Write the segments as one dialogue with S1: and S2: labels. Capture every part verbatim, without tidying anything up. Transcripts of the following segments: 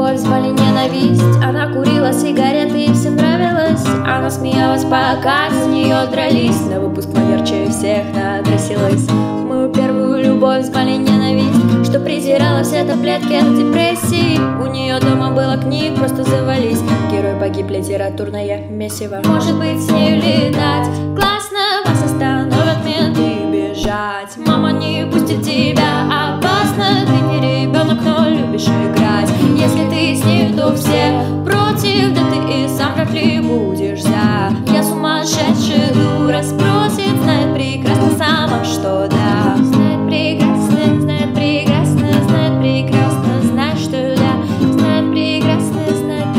S1: любовь звали ненависть. Она курила сигареты и всем нравилось. Она смеялась, пока с нее дрались. На выпускной ярче всех накрасилась. Мою первую любовь звали ненависть, что презирала все таблетки от депрессии. У нее дома было книг, просто завались. Герой погиб, литературное месиво. Может быть, с нею летать классно, вас остановят менты. Бежать, мама не пустит тебя, опасно. Ты не ребенок, но любишь играть. Если ты с нею, то все против. Да ты и сам вряд ли будешь за. Я сумасшедшая дура, спросит, знает прекрасно сама, что да. Знает прекрасно, знает прекрасно, знает прекрасно, знает, что да. Знает прекрасно, знает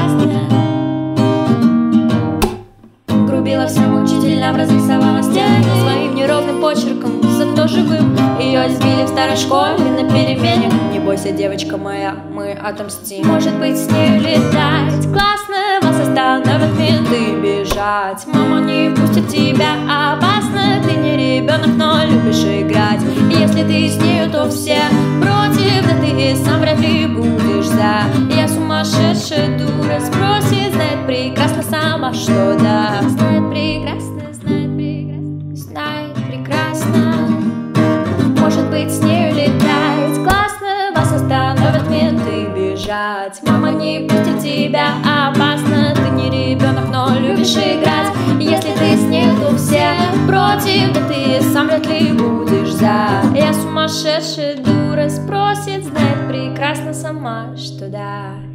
S1: прекрасно. Грубила всем учителям, разрисовала стены своим неровным почерком, зато живым. Ее избили в старой школе на перемене. Не бойся, девочка моя, мы отомстим. Может быть, с нею летать классно, вас остановят менты. Бежать, мама не пустит тебя, опасно. Ты не ребенок, но любишь играть. Если ты с нею, то все против. Да ты и сам вряд ли будешь за. Я сумасшедшая дура, спросит, знает прекрасно сама, что да. Знает прекрасно, знает прекрасно, знает прекрасно. Может быть, с нею летать классно, вас остановят менты. Бежать, мама не пустит тебя, опасно. Ты не ребенок, но любишь играть. Если ты с нею, то все против. Да ты сам вряд ли будешь за. Я сумасшедшая дура, спросит, знает прекрасно сама, что да.